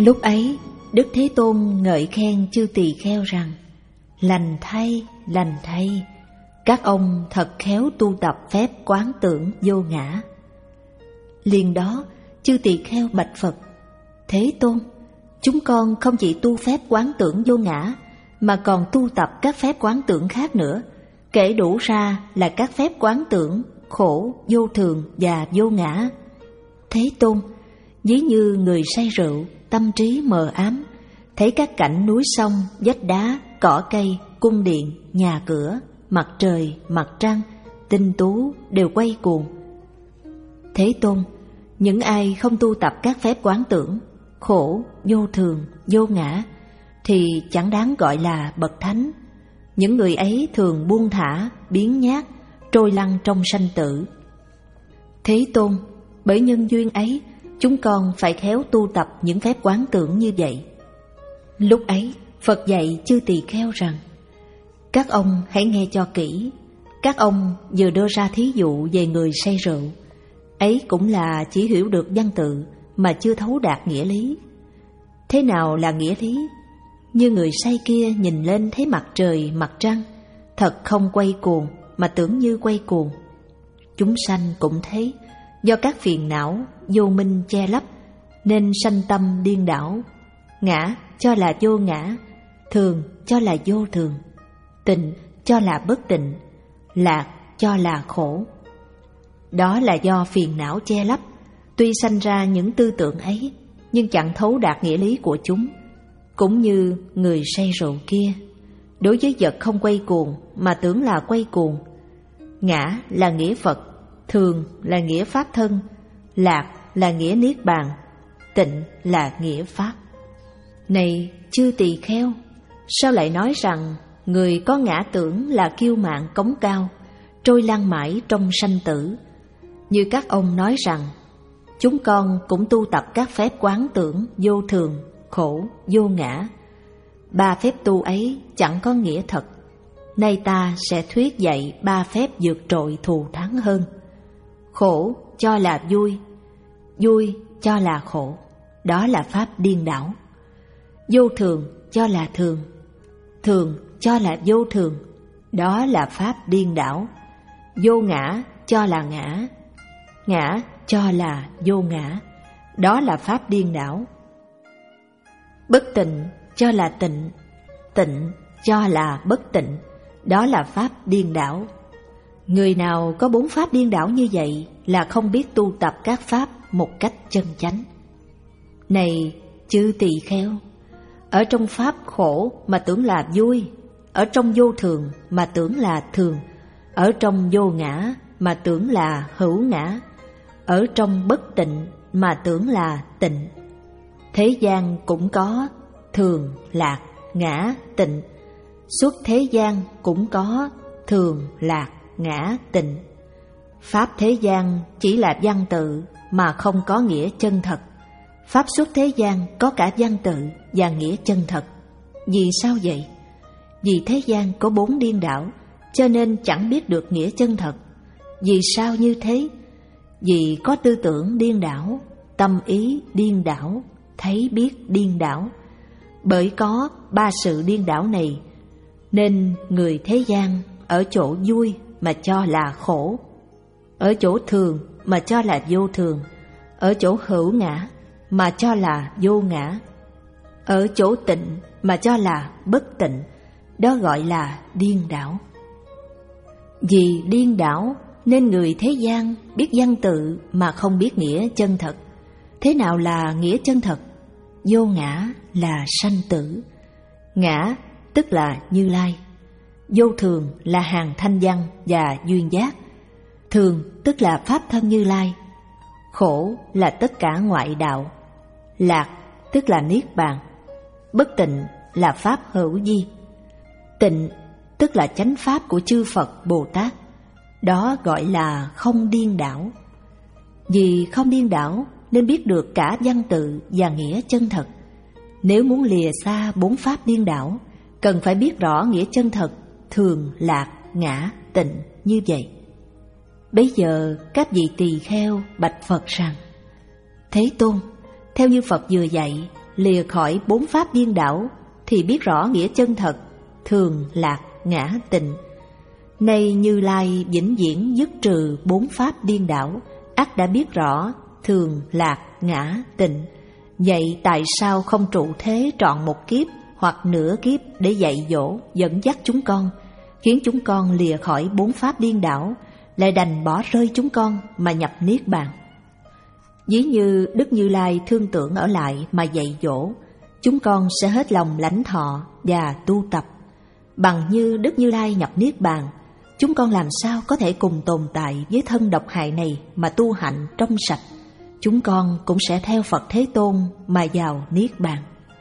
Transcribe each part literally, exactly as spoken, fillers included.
Lúc ấy, Đức Thế Tôn ngợi khen chư tỳ kheo rằng: lành thay, lành thay, các ông thật khéo tu tập phép quán tưởng vô ngã. Liền đó, chư tỳ kheo bạch Phật: Thế Tôn, chúng con không chỉ tu phép quán tưởng vô ngã, mà còn tu tập các phép quán tưởng khác nữa, kể đủ ra là các phép quán tưởng khổ, vô thường và vô ngã. Thế Tôn, ví như người say rượu, tâm trí mờ ám, thấy các cảnh núi sông, vách đá, cỏ cây, cung điện, nhà cửa, mặt trời, mặt trăng, tinh tú đều quay cuồng. Thế Tôn, những ai không tu tập các phép quán tưởng khổ, vô thường, vô ngã thì chẳng đáng gọi là bậc thánh. Những người ấy thường buông thả, biếng nhác, trôi lăn trong sanh tử. Thế Tôn, bởi nhân duyên ấy, chúng con phải khéo tu tập những phép quán tưởng như vậy. Lúc ấy, Phật dạy chư tỳ kheo rằng: các ông hãy nghe cho kỹ. Các ông vừa đưa ra thí dụ về người say rượu, ấy cũng là chỉ hiểu được văn tự mà chưa thấu đạt nghĩa lý. Thế nào là nghĩa lý? Như người say kia nhìn lên thấy mặt trời, mặt trăng, thật không quay cuồng mà tưởng như quay cuồng. Chúng sanh cũng thế, do các phiền não, vô minh che lấp nên sanh tâm điên đảo. Ngã cho là vô ngã, thường cho là vô thường, tịnh cho là bất tịnh, lạc cho là khổ. Đó là do phiền não che lấp, tuy sanh ra những tư tưởng ấy, nhưng chẳng thấu đạt nghĩa lý của chúng. Cũng như người say rượu kia, đối với vật không quay cuồng mà tưởng là quay cuồng. Ngã là nghĩa Phật, thường là nghĩa Pháp thân, lạc là nghĩa Niết Bàn, tịnh là nghĩa Pháp. Này chư tỳ kheo, sao lại nói rằng người có ngã tưởng là kiêu mạn cống cao, trôi lăn mãi trong sanh tử? Như các ông nói rằng, chúng con cũng tu tập các phép quán tưởng vô thường, khổ, vô ngã. Ba phép tu ấy chẳng có nghĩa thật. Nay ta sẽ thuyết dạy ba phép vượt trội thù thắng hơn. Khổ cho là vui, vui cho là khổ, đó là pháp điên đảo. Vô thường cho là thường, thường cho là vô thường, đó là pháp điên đảo. Vô ngã cho là ngã, ngã cho là vô ngã, đó là pháp điên đảo. Bất tịnh cho là tịnh, tịnh cho là bất tịnh, đó là pháp điên đảo. Người nào có bốn pháp điên đảo như vậy là không biết tu tập các pháp một cách chân chánh. Này chư tỳ kheo, ở trong pháp khổ mà tưởng là vui, ở trong vô thường mà tưởng là thường, ở trong vô ngã mà tưởng là hữu ngã, ở trong bất tịnh mà tưởng là tịnh. Thế gian cũng có thường, lạc, ngã, tịnh. Suốt thế gian cũng có thường, lạc, ngã, tịnh. Pháp thế gian chỉ là văn tự mà không có nghĩa chân thật. Pháp xuất thế gian có cả văn tự và nghĩa chân thật. Vì sao vậy? Vì thế gian có bốn điên đảo, cho nên chẳng biết được nghĩa chân thật. Vì sao như thế? Vì có tư tưởng điên đảo, tâm ý điên đảo, thấy biết điên đảo. Bởi có ba sự điên đảo này, nên người thế gian ở chỗ vui mà cho là khổ, ở chỗ thường mà cho là vô thường, ở chỗ hữu ngã mà cho là vô ngã, ở chỗ tịnh mà cho là bất tịnh, đó gọi là điên đảo. Vì điên đảo nên người thế gian biết văn tự mà không biết nghĩa chân thật. Thế nào là nghĩa chân thật? Vô ngã là sanh tử, ngã tức là Như Lai, vô thường là hàng thanh văn và duyên giác, thường tức là pháp thân Như Lai, khổ là tất cả ngoại đạo, lạc tức là Niết Bàn, bất tịnh là pháp hữu vi, tịnh tức là chánh pháp của chư Phật Bồ Tát, đó gọi là không điên đảo. Vì không điên đảo nên biết được cả văn tự và nghĩa chân thật. Nếu muốn lìa xa bốn pháp điên đảo, cần phải biết rõ nghĩa chân thật thường, lạc, ngã, tịnh như vậy. Bấy giờ các vị tỳ kheo bạch Phật rằng: Thế Tôn, theo như Phật vừa dạy lìa khỏi bốn pháp điên đảo thì biết rõ nghĩa chân thật, thường, lạc, ngã, tịnh. Nay Như Lai vĩnh viễn dứt trừ bốn pháp điên đảo, ắt đã biết rõ thường, lạc, ngã, tịnh. Vậy tại sao không trụ thế trọn một kiếp hoặc nửa kiếp để dạy dỗ, dẫn dắt chúng con, khiến chúng con lìa khỏi bốn pháp điên đảo, lại đành bỏ rơi chúng con mà nhập niết bàn? Ví như Đức Như Lai thương tưởng ở lại mà dạy dỗ, chúng con sẽ hết lòng lãnh thọ và tu tập. Bằng như Đức Như Lai nhập niết bàn, chúng con làm sao có thể cùng tồn tại với thân độc hại này mà tu hạnh trong sạch? Chúng con cũng sẽ theo Phật Thế Tôn mà vào niết bàn.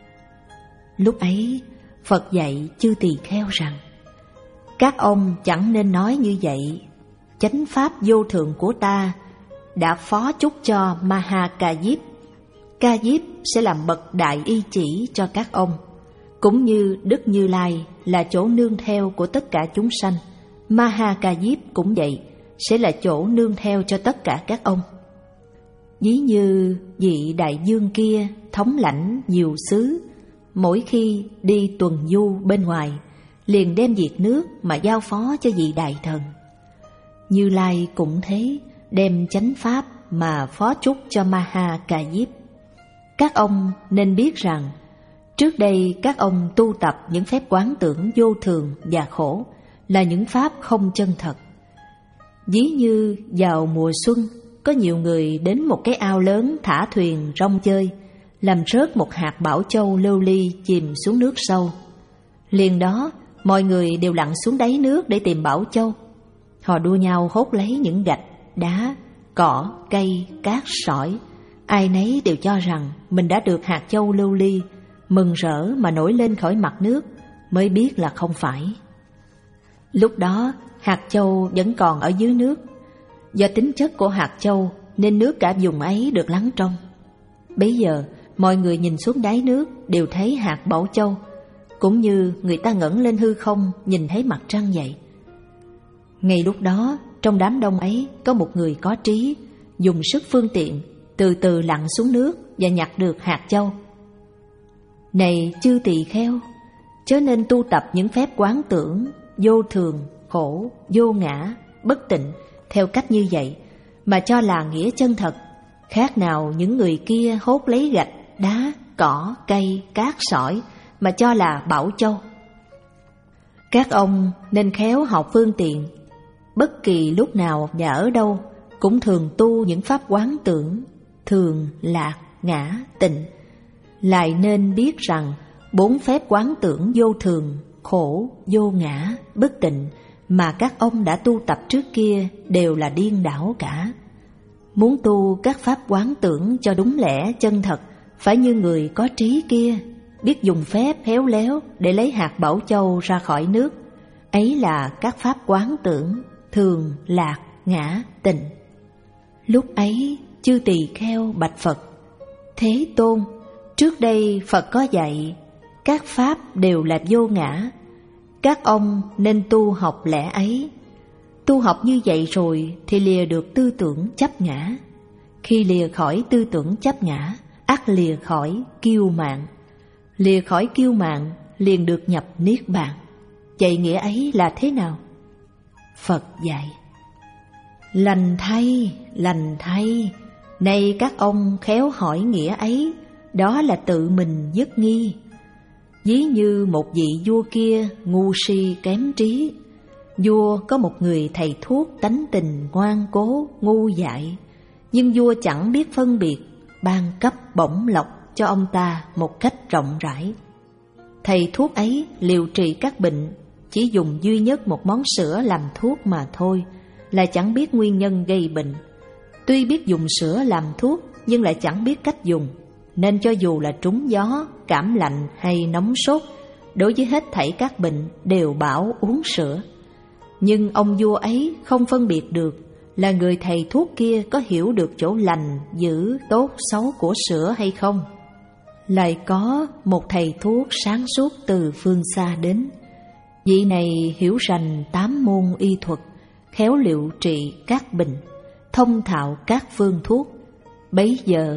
Lúc ấy, Phật dạy chư tỳ kheo rằng: các ông chẳng nên nói như vậy. Chánh pháp vô thượng của ta đã phó chúc cho Maha Ca Diếp. Ca Diếp sẽ làm bậc đại y chỉ cho các ông, cũng như Đức Như Lai là chỗ nương theo của tất cả chúng sanh. Maha Ca Diếp cũng vậy, sẽ là chỗ nương theo cho tất cả các ông. Ví như vị đại vương kia thống lãnh nhiều xứ, mỗi khi đi tuần du bên ngoài, liền đem việc nước mà giao phó cho vị đại thần. Như Lai cũng thế, đem chánh pháp mà phó chúc cho Maha Ca Diếp. Các ông nên biết rằng, trước đây các ông tu tập những phép quán tưởng vô thường và khổ là những pháp không chân thật. Ví như vào mùa xuân, có nhiều người đến một cái ao lớn thả thuyền rong chơi, làm rớt một hạt bảo châu lưu ly chìm xuống nước sâu. Liền đó, mọi người đều lặn xuống đáy nước để tìm bảo châu. Họ đua nhau hốt lấy những gạch, đá, cỏ, cây, cát, sỏi. Ai nấy đều cho rằng mình đã được hạt châu lưu ly, mừng rỡ mà nổi lên khỏi mặt nước, mới biết là không phải. Lúc đó, hạt châu vẫn còn ở dưới nước. Do tính chất của hạt châu nên nước cả vùng ấy được lắng trong. Bấy giờ, mọi người nhìn xuống đáy nước đều thấy hạt bảo châu, cũng như người ta ngẩng lên hư không nhìn thấy mặt trăng vậy. Ngay lúc đó, trong đám đông ấy có một người có trí, dùng sức phương tiện, từ từ lặn xuống nước và nhặt được hạt châu. Này chư tỳ kheo, chớ nên tu tập những phép quán tưởng vô thường, khổ, vô ngã, bất tịnh theo cách như vậy, mà cho là nghĩa chân thật, khác nào những người kia hốt lấy gạch, đá, cỏ, cây, cát, sỏi mà cho là bảo châu. Các ông nên khéo học phương tiện, bất kỳ lúc nào và ở đâu cũng thường tu những pháp quán tưởng thường, lạc, ngã, tịnh. Lại nên biết rằng bốn phép quán tưởng vô thường, khổ, vô ngã, bất tịnh mà các ông đã tu tập trước kia đều là điên đảo cả. Muốn tu các pháp quán tưởng cho đúng lẽ chân thật, phải như người có trí kia, biết dùng phép khéo léo để lấy hạt bảo châu ra khỏi nước. Ấy là các pháp quán tưởng thường, lạc, ngã, tịnh. Lúc ấy chư tỳ kheo bạch Phật: Thế Tôn, trước đây Phật có dạy các pháp đều là vô ngã, các ông nên tu học lẽ ấy. Tu học như vậy rồi thì lìa được tư tưởng chấp ngã. Khi lìa khỏi tư tưởng chấp ngã, ắt lìa khỏi kiêu mạn. Lìa khỏi kiêu mạn liền được nhập niết bàn. Vậy nghĩa ấy là thế nào? Phật dạy: Lành thay, lành thay, nay các ông khéo hỏi nghĩa ấy, đó là tự mình dứt nghi. Ví như một vị vua kia ngu si kém trí. Vua có một người thầy thuốc tánh tình ngoan cố, ngu dại, nhưng vua chẳng biết phân biệt, ban cấp bổng lộc cho ông ta một cách rộng rãi. Thầy thuốc ấy liều trị các bệnh, chỉ dùng duy nhất một món sữa làm thuốc mà thôi, là chẳng biết nguyên nhân gây bệnh. Tuy biết dùng sữa làm thuốc, nhưng lại chẳng biết cách dùng, nên cho dù là trúng gió, cảm lạnh hay nóng sốt, đối với hết thảy các bệnh đều bảo uống sữa. Nhưng ông vua ấy không phân biệt được là người thầy thuốc kia có hiểu được chỗ lành, dữ, tốt, xấu của sữa hay không. Lại có một thầy thuốc sáng suốt từ phương xa đến. Vị này hiểu rành tám môn y thuật, khéo liệu trị các bệnh, thông thạo các phương thuốc. Bấy giờ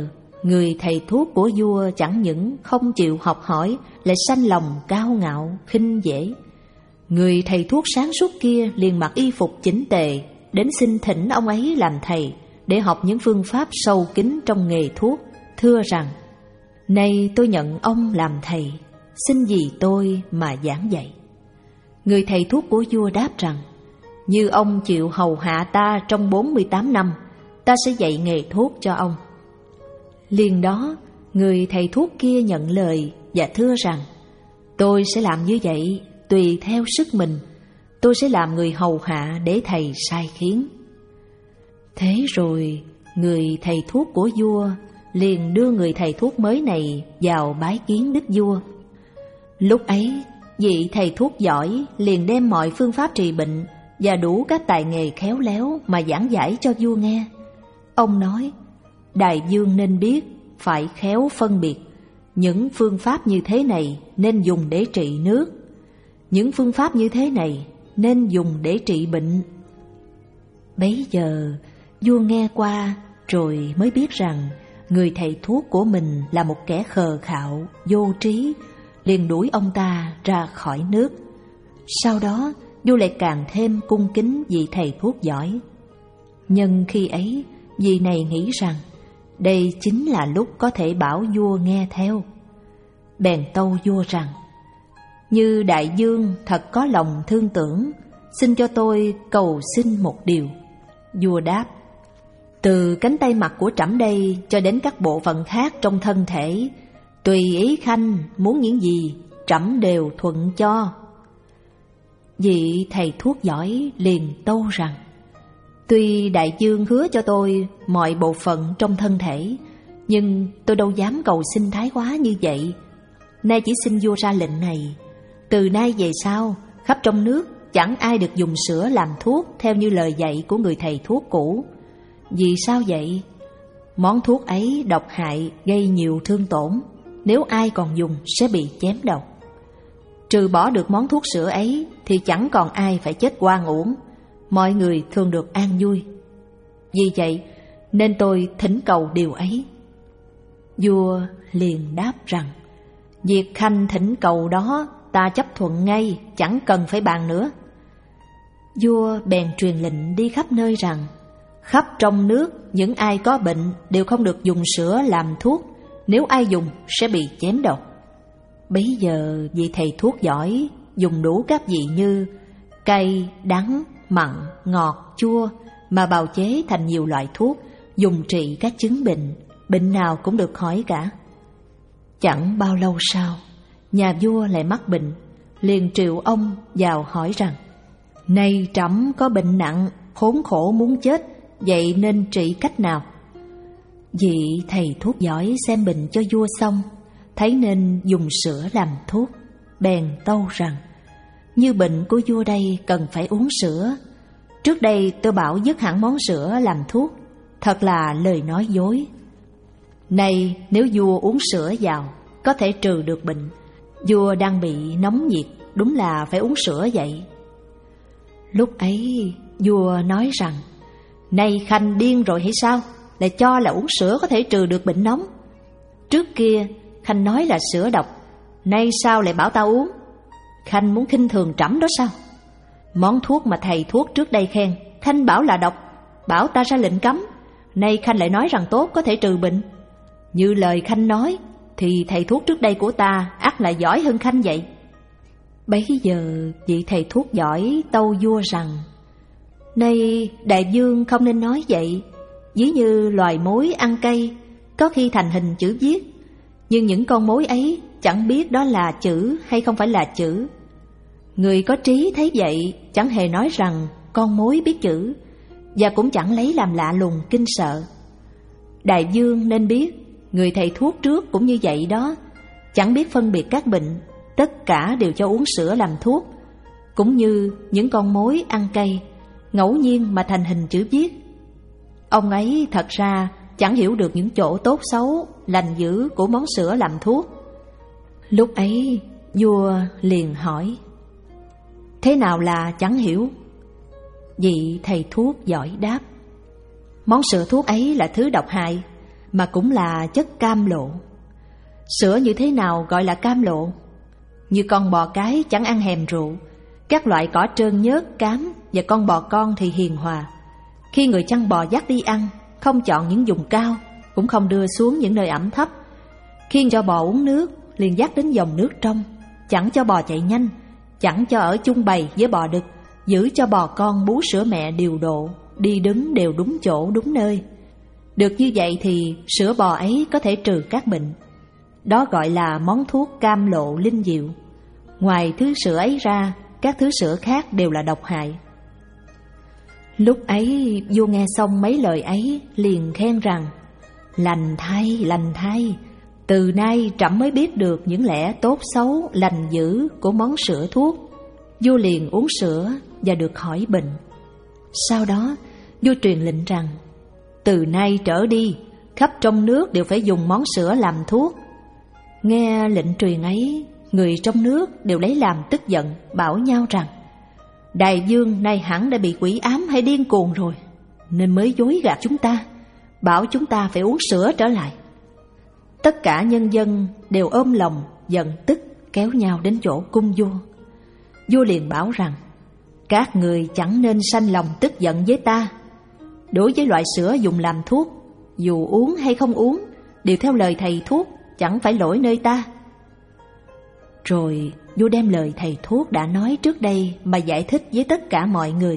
người thầy thuốc của vua chẳng những không chịu học hỏi, lại sanh lòng cao ngạo, khinh dễ. Người thầy thuốc sáng suốt kia liền mặc y phục chỉnh tề, đến xin thỉnh ông ấy làm thầy, để học những phương pháp sâu kín trong nghề thuốc, thưa rằng: "Nay tôi nhận ông làm thầy, xin vì tôi mà giảng dạy." Người thầy thuốc của vua đáp rằng: "Như ông chịu hầu hạ ta trong bốn mươi tám năm, ta sẽ dạy nghề thuốc cho ông." Liền đó, người thầy thuốc kia nhận lời và thưa rằng: "Tôi sẽ làm như vậy, tùy theo sức mình. Tôi sẽ làm người hầu hạ để thầy sai khiến." Thế rồi, người thầy thuốc của vua liền đưa người thầy thuốc mới này vào bái kiến đức vua. Lúc ấy, vị thầy thuốc giỏi liền đem mọi phương pháp trị bệnh và đủ các tài nghề khéo léo mà giảng giải cho vua nghe. Ông nói: "Đại vương nên biết, phải khéo phân biệt. Những phương pháp như thế này nên dùng để trị nước, những phương pháp như thế này nên dùng để trị bệnh." Bấy giờ, vua nghe qua rồi mới biết rằng người thầy thuốc của mình là một kẻ khờ khạo, vô trí, liền đuổi ông ta ra khỏi nước. Sau đó, vua lại càng thêm cung kính vị thầy thuốc giỏi. Nhân khi ấy, vị này nghĩ rằng đây chính là lúc có thể bảo vua nghe theo. Bèn tâu vua rằng: "Như đại vương thật có lòng thương tưởng, xin cho tôi cầu xin một điều." Vua đáp: "Từ cánh tay mặt của trẫm đây cho đến các bộ phận khác trong thân thể, tùy ý khanh muốn những gì, trẫm đều thuận cho." Vị thầy thuốc giỏi liền tâu rằng: "Tuy đại vương hứa cho tôi mọi bộ phận trong thân thể, nhưng tôi đâu dám cầu xin thái quá như vậy. Nay chỉ xin vua ra lệnh này: từ nay về sau, khắp trong nước chẳng ai được dùng sữa làm thuốc theo như lời dạy của người thầy thuốc cũ. Vì sao vậy? Món thuốc ấy độc hại, gây nhiều thương tổn, nếu ai còn dùng sẽ bị chém đầu. Trừ bỏ được món thuốc sữa ấy thì chẳng còn ai phải chết oan uổng, mọi người thường được an vui. Vì vậy nên tôi thỉnh cầu điều ấy." Vua liền đáp rằng: "Việc khanh thỉnh cầu đó ta chấp thuận ngay, chẳng cần phải bàn nữa." Vua bèn truyền lệnh đi khắp nơi rằng khắp trong nước những ai có bệnh đều không được dùng sữa làm thuốc, nếu ai dùng sẽ bị chém đầu. Bấy giờ vị thầy thuốc giỏi dùng đủ các vị như cay, đắng, mặn, ngọt, chua mà bào chế thành nhiều loại thuốc, dùng trị các chứng bệnh, bệnh nào cũng được khỏi cả. Chẳng bao lâu sau, nhà vua lại mắc bệnh, liền triệu ông vào hỏi rằng: "Nay trẫm có bệnh nặng, khốn khổ muốn chết, vậy nên trị cách nào?" Vị thầy thuốc giỏi xem bệnh cho vua xong, thấy nên dùng sữa làm thuốc, bèn tâu rằng: "Như bệnh của vua đây cần phải uống sữa. Trước đây tôi bảo dứt hẳn món sữa làm thuốc, thật là lời nói dối. Nay nếu vua uống sữa vào, có thể trừ được bệnh. Vua đang bị nóng nhiệt, đúng là phải uống sữa vậy." Lúc ấy vua nói rằng: "Nay khanh điên rồi hay sao, lại cho là uống sữa có thể trừ được bệnh nóng? Trước kia khanh nói là sữa độc, nay sao lại bảo ta uống? Khanh muốn khinh thường trẫm đó sao? Món thuốc mà thầy thuốc trước đây khen, khanh bảo là độc, bảo ta ra lệnh cấm, nay khanh lại nói rằng tốt, có thể trừ bệnh. Như lời khanh nói thì thầy thuốc trước đây của ta ắt là giỏi hơn khanh vậy." Bấy giờ vị thầy thuốc giỏi tâu vua rằng: "Nay đại vương không nên nói vậy. Ví như loài mối ăn cây, có khi thành hình chữ viết, nhưng những con mối ấy chẳng biết đó là chữ hay không phải là chữ. Người có trí thấy vậy, chẳng hề nói rằng con mối biết chữ, và cũng chẳng lấy làm lạ lùng kinh sợ. Đại vương nên biết, người thầy thuốc trước cũng như vậy đó, chẳng biết phân biệt các bệnh, tất cả đều cho uống sữa làm thuốc, cũng như những con mối ăn cây, ngẫu nhiên mà thành hình chữ viết. Ông ấy thật ra chẳng hiểu được những chỗ tốt xấu, lành dữ của món sữa làm thuốc." Lúc ấy vua liền hỏi: "Thế nào là chẳng hiểu?" Vị thầy thuốc giỏi đáp: "Món sữa thuốc ấy là thứ độc hại, mà cũng là chất cam lộ. Sữa như thế nào gọi là cam lộ? Như con bò cái chẳng ăn hèm rượu, các loại cỏ trơn nhớt, cám và con bò con thì hiền hòa. Khi người chăn bò dắt đi ăn, không chọn những vùng cao, cũng không đưa xuống những nơi ẩm thấp. Khiêng cho bò uống nước, liền dắt đến dòng nước trong, chẳng cho bò chạy nhanh, chẳng cho ở chung bầy với bò đực, giữ cho bò con bú sữa mẹ điều độ, đi đứng đều đúng chỗ đúng nơi. Được như vậy thì sữa bò ấy có thể trừ các bệnh. Đó gọi là món thuốc cam lộ linh diệu. Ngoài thứ sữa ấy ra, các thứ sữa khác đều là độc hại. Lúc ấy vua nghe xong mấy lời ấy liền khen rằng: Lành thay, lành thay, từ nay trẫm mới biết được những lẽ tốt xấu, lành dữ của món sữa thuốc. Vua liền uống sữa và được khỏi bệnh. Sau đó vua truyền lệnh rằng: Từ nay trở đi, khắp trong nước đều phải dùng món sữa làm thuốc. Nghe lệnh truyền ấy, người trong nước đều lấy làm tức giận, bảo nhau rằng: Đại vương nay hẳn đã bị quỷ ám hay điên cuồng rồi, nên mới dối gạt chúng ta, bảo chúng ta phải uống sữa trở lại. Tất cả nhân dân đều ôm lòng giận tức, kéo nhau đến chỗ cung vua. Vua liền bảo rằng: Các người chẳng nên sanh lòng tức giận với ta. Đối với loại sữa dùng làm thuốc, dù uống hay không uống đều theo lời thầy thuốc, chẳng phải lỗi nơi ta. Rồi vua đem lời thầy thuốc đã nói trước đây mà giải thích với tất cả mọi người.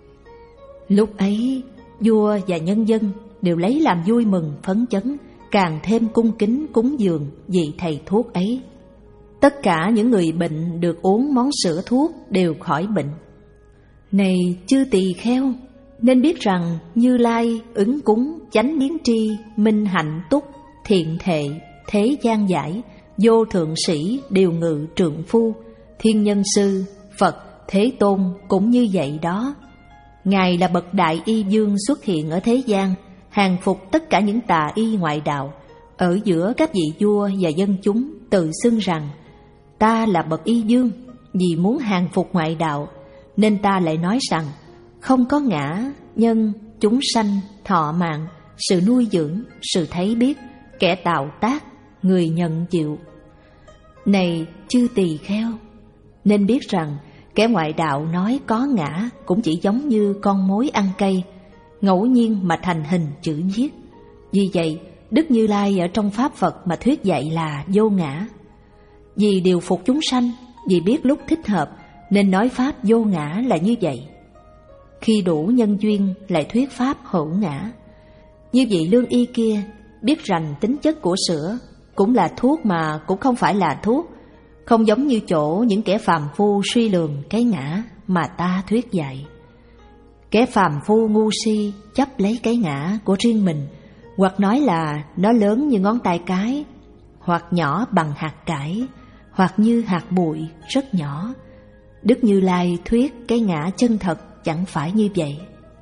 Lúc ấy vua và nhân dân đều lấy làm vui mừng phấn chấn, càng thêm cung kính cúng dường vị thầy thuốc ấy. Tất cả những người bệnh được uống món sữa thuốc đều khỏi bệnh. Này chư tỳ kheo, nên biết rằng Như Lai ứng cúng, chánh biến tri, minh hạnh túc, thiện thệ, thế gian giải, vô thượng sĩ, điều ngự trượng phu, thiên nhân sư, Phật, Thế Tôn cũng như vậy đó. Ngài là bậc đại y dương xuất hiện ở thế gian, hàng phục tất cả những tà y ngoại đạo. Ở giữa các vị vua và dân chúng tự xưng rằng: Ta là bậc y dương, vì muốn hàng phục ngoại đạo, nên ta lại nói rằng: Không có ngã, nhân, chúng sanh, thọ mạng, sự nuôi dưỡng, sự thấy biết, kẻ tạo tác, người nhận chịu. Này chư tỳ kheo, nên biết rằng kẻ ngoại đạo nói có ngã cũng chỉ giống như con mối ăn cây, ngẫu nhiên mà thành hình chữ viết. Vì vậy Đức Như Lai ở trong Pháp Phật mà thuyết dạy là vô ngã. Vì điều phục chúng sanh, vì biết lúc thích hợp, nên nói Pháp vô ngã là như vậy. Khi đủ nhân duyên lại thuyết Pháp hữu ngã. Như vị lương y kia biết rằng tính chất của sữa cũng là thuốc mà cũng không phải là thuốc, không giống như chỗ những kẻ phàm phu suy lường cái ngã mà ta thuyết dạy. Kẻ phàm phu ngu si chấp lấy cái ngã của riêng mình, hoặc nói là nó lớn như ngón tay cái, hoặc nhỏ bằng hạt cải, hoặc như hạt bụi rất nhỏ. Đức Như Lai thuyết cái ngã chân thật chẳng phải như vậy.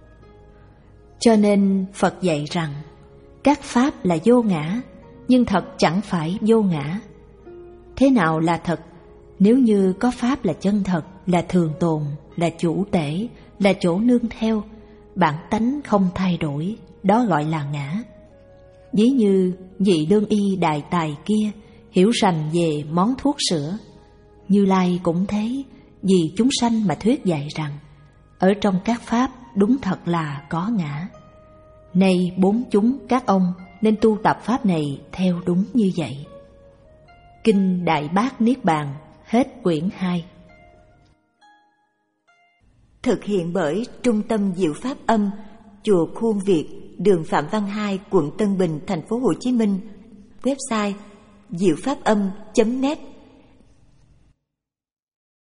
Cho nên Phật dạy rằng các pháp là vô ngã, nhưng thật chẳng phải vô ngã. Thế nào là thật? Nếu như có pháp là chân thật, là thường tồn, là chủ tể, là chỗ nương theo, bản tánh không thay đổi, đó gọi là ngã. Ví như vị lương y đại tài kia hiểu rành về món thuốc sữa, Như Lai cũng thế, vì chúng sanh mà thuyết dạy rằng ở trong các pháp đúng thật là có ngã. Nay bốn chúng các ông nên tu tập pháp này theo đúng như vậy. Kinh Đại Bát Niết Bàn, hết quyển hai. Thực hiện bởi Trung tâm Diệu Pháp Âm, Chùa Khuôn Việt, đường Phạm Văn Hai, quận Tân Bình, thành phố Hồ Chí Minh. Website diệu pháp âm chấm net.